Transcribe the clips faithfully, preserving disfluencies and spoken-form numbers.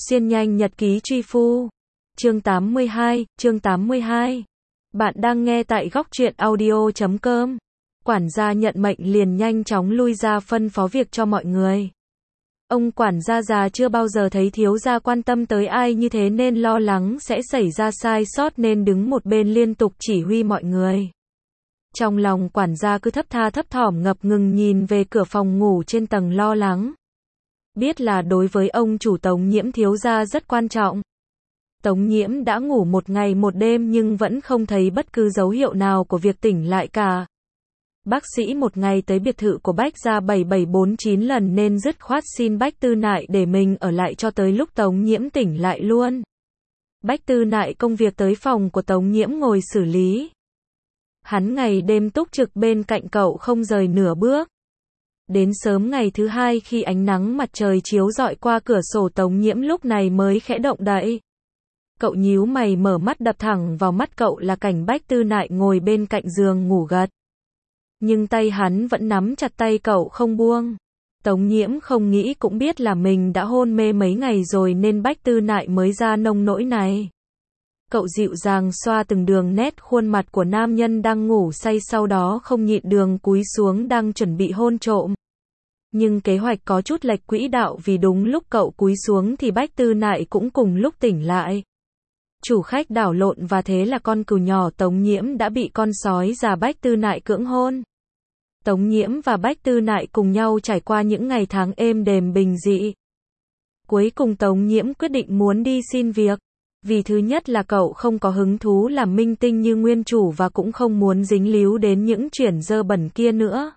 Xuyên nhanh nhật ký truy phu. Chương tám mươi hai, chương tám mươi hai. Bạn đang nghe tại góc truyện audio chấm com. Quản gia nhận mệnh liền nhanh chóng lui ra phân phó việc cho mọi người. Ông quản gia già chưa bao giờ thấy thiếu gia quan tâm tới ai như thế nên lo lắng sẽ xảy ra sai sót nên đứng một bên liên tục chỉ huy mọi người. Trong lòng quản gia cứ thấp tha thấp thỏm ngập ngừng nhìn về cửa phòng ngủ trên tầng lo lắng. Biết là đối với ông chủ Tống Nhiễm thiếu gia rất quan trọng. Tống Nhiễm đã ngủ một ngày một đêm nhưng vẫn không thấy bất cứ dấu hiệu nào của việc tỉnh lại cả. Bác sĩ một ngày tới biệt thự của Bách gia bảy bảy bốn chín lần nên dứt khoát xin Bách Tư Nại để mình ở lại cho tới lúc Tống Nhiễm tỉnh lại luôn. Bách Tư Nại công việc tới phòng của Tống Nhiễm ngồi xử lý. Hắn ngày đêm túc trực bên cạnh cậu không rời nửa bước. Đến sớm ngày thứ hai khi ánh nắng mặt trời chiếu rọi qua cửa sổ Tống Nhiễm lúc này mới khẽ động đậy. Cậu nhíu mày mở mắt đập thẳng vào mắt cậu là cảnh Bách Tư Nại ngồi bên cạnh giường ngủ gật. Nhưng tay hắn vẫn nắm chặt tay cậu không buông. Tống Nhiễm không nghĩ cũng biết là mình đã hôn mê mấy ngày rồi nên Bách Tư Nại mới ra nông nỗi này. Cậu dịu dàng xoa từng đường nét khuôn mặt của nam nhân đang ngủ say sau đó không nhịn đường cúi xuống đang chuẩn bị hôn trộm. Nhưng kế hoạch có chút lệch quỹ đạo vì đúng lúc cậu cúi xuống thì Bách Tư Nại cũng cùng lúc tỉnh lại. Chủ khách đảo lộn và thế là con cừu nhỏ Tống Nhiễm đã bị con sói già Bách Tư Nại cưỡng hôn. Tống Nhiễm và Bách Tư Nại cùng nhau trải qua những ngày tháng êm đềm bình dị. Cuối cùng Tống Nhiễm quyết định muốn đi xin việc. Vì thứ nhất là cậu không có hứng thú làm minh tinh như nguyên chủ và cũng không muốn dính líu đến những chuyện dơ bẩn kia nữa.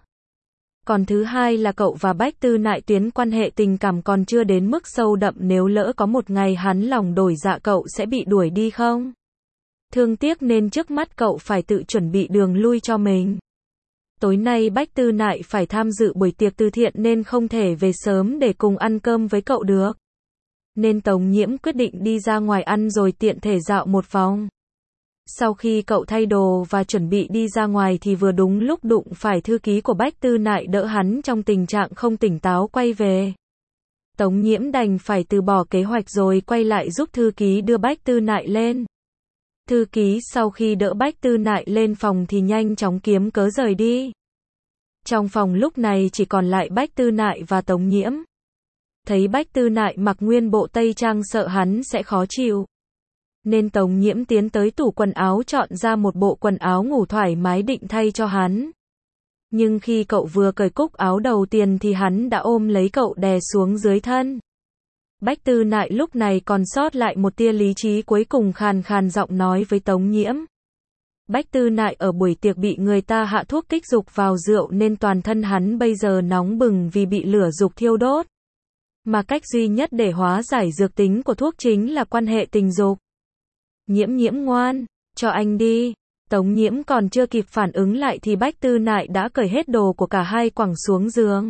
Còn thứ hai là cậu và Bách Tư Nại tuyến quan hệ tình cảm còn chưa đến mức sâu đậm, nếu lỡ có một ngày hắn lòng đổi dạ cậu sẽ bị đuổi đi không? Thương tiếc nên trước mắt cậu phải tự chuẩn bị đường lui cho mình. Tối nay Bách Tư Nại phải tham dự buổi tiệc từ thiện nên không thể về sớm để cùng ăn cơm với cậu được. Nên Tống Nhiễm quyết định đi ra ngoài ăn rồi tiện thể dạo một vòng. Sau khi cậu thay đồ và chuẩn bị đi ra ngoài thì vừa đúng lúc đụng phải thư ký của Bách Tư Nại đỡ hắn trong tình trạng không tỉnh táo quay về. Tống Nhiễm đành phải từ bỏ kế hoạch rồi quay lại giúp thư ký đưa Bách Tư Nại lên. Thư ký sau khi đỡ Bách Tư Nại lên phòng thì nhanh chóng kiếm cớ rời đi. Trong phòng lúc này chỉ còn lại Bách Tư Nại và Tống Nhiễm. Thấy Bách Tư Nại mặc nguyên bộ tây trang sợ hắn sẽ khó chịu. Nên Tống Nhiễm tiến tới tủ quần áo chọn ra một bộ quần áo ngủ thoải mái định thay cho hắn. Nhưng khi cậu vừa cởi cúc áo đầu tiên thì hắn đã ôm lấy cậu đè xuống dưới thân. Bách Tư Nại lúc này còn sót lại một tia lý trí cuối cùng khàn khàn giọng nói với Tống Nhiễm. Bách Tư Nại ở buổi tiệc bị người ta hạ thuốc kích dục vào rượu nên toàn thân hắn bây giờ nóng bừng vì bị lửa dục thiêu đốt. Mà cách duy nhất để hóa giải dược tính của thuốc chính là quan hệ tình dục. Nhiễm Nhiễm ngoan, cho anh đi. Tống Nhiễm còn chưa kịp phản ứng lại thì Bách Tư Nại đã cởi hết đồ của cả hai quẳng xuống giường.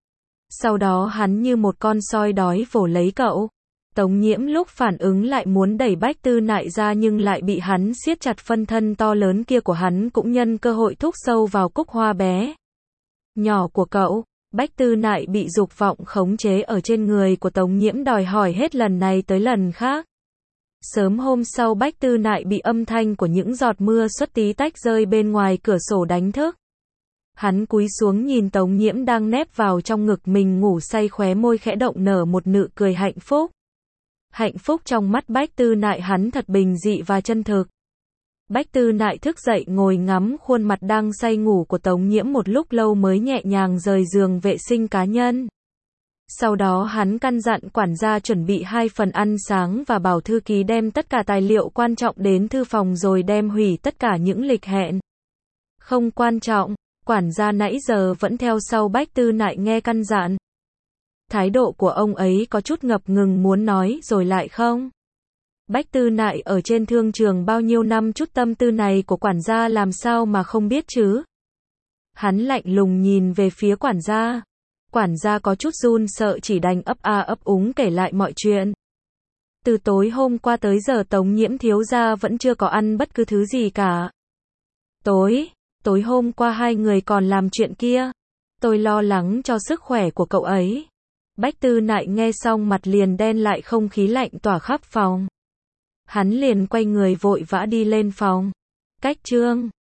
Sau đó hắn như một con soi đói vồ lấy cậu. Tống Nhiễm lúc phản ứng lại muốn đẩy Bách Tư Nại ra nhưng lại bị hắn siết chặt, phân thân to lớn kia của hắn cũng nhân cơ hội thúc sâu vào cúc hoa bé nhỏ của cậu. Bách Tư Nại bị dục vọng khống chế ở trên người của Tống Nhiễm đòi hỏi hết lần này tới lần khác. Sớm hôm sau Bách Tư Nại bị âm thanh của những giọt mưa suất tí tách rơi bên ngoài cửa sổ đánh thức. Hắn cúi xuống nhìn Tống Nhiễm đang nép vào trong ngực mình ngủ say, khóe môi khẽ động nở một nụ cười hạnh phúc. Hạnh phúc trong mắt Bách Tư Nại hắn thật bình dị và chân thực. Bách Tư Nại thức dậy ngồi ngắm khuôn mặt đang say ngủ của Tống Nhiễm một lúc lâu mới nhẹ nhàng rời giường vệ sinh cá nhân. Sau đó hắn căn dặn quản gia chuẩn bị hai phần ăn sáng và bảo thư ký đem tất cả tài liệu quan trọng đến thư phòng rồi đem hủy tất cả những lịch hẹn không quan trọng. Quản gia nãy giờ vẫn theo sau Bách Tư Nại nghe căn dặn. Thái độ của ông ấy có chút ngập ngừng, muốn nói rồi lại không. Bách Tư Nại ở trên thương trường bao nhiêu năm, chút tâm tư này của quản gia làm sao mà không biết chứ. Hắn lạnh lùng nhìn về phía quản gia. Quản gia có chút run sợ chỉ đành ấp a ấp úng kể lại mọi chuyện. Từ tối hôm qua tới giờ Tống Nhiễm thiếu gia vẫn chưa có ăn bất cứ thứ gì cả. Tối, tối hôm qua hai người còn làm chuyện kia. Tôi lo lắng cho sức khỏe của cậu ấy. Bách Tư Nại nghe xong mặt liền đen lại, không khí lạnh tỏa khắp phòng. Hắn liền quay người vội vã đi lên phòng. Cách Trương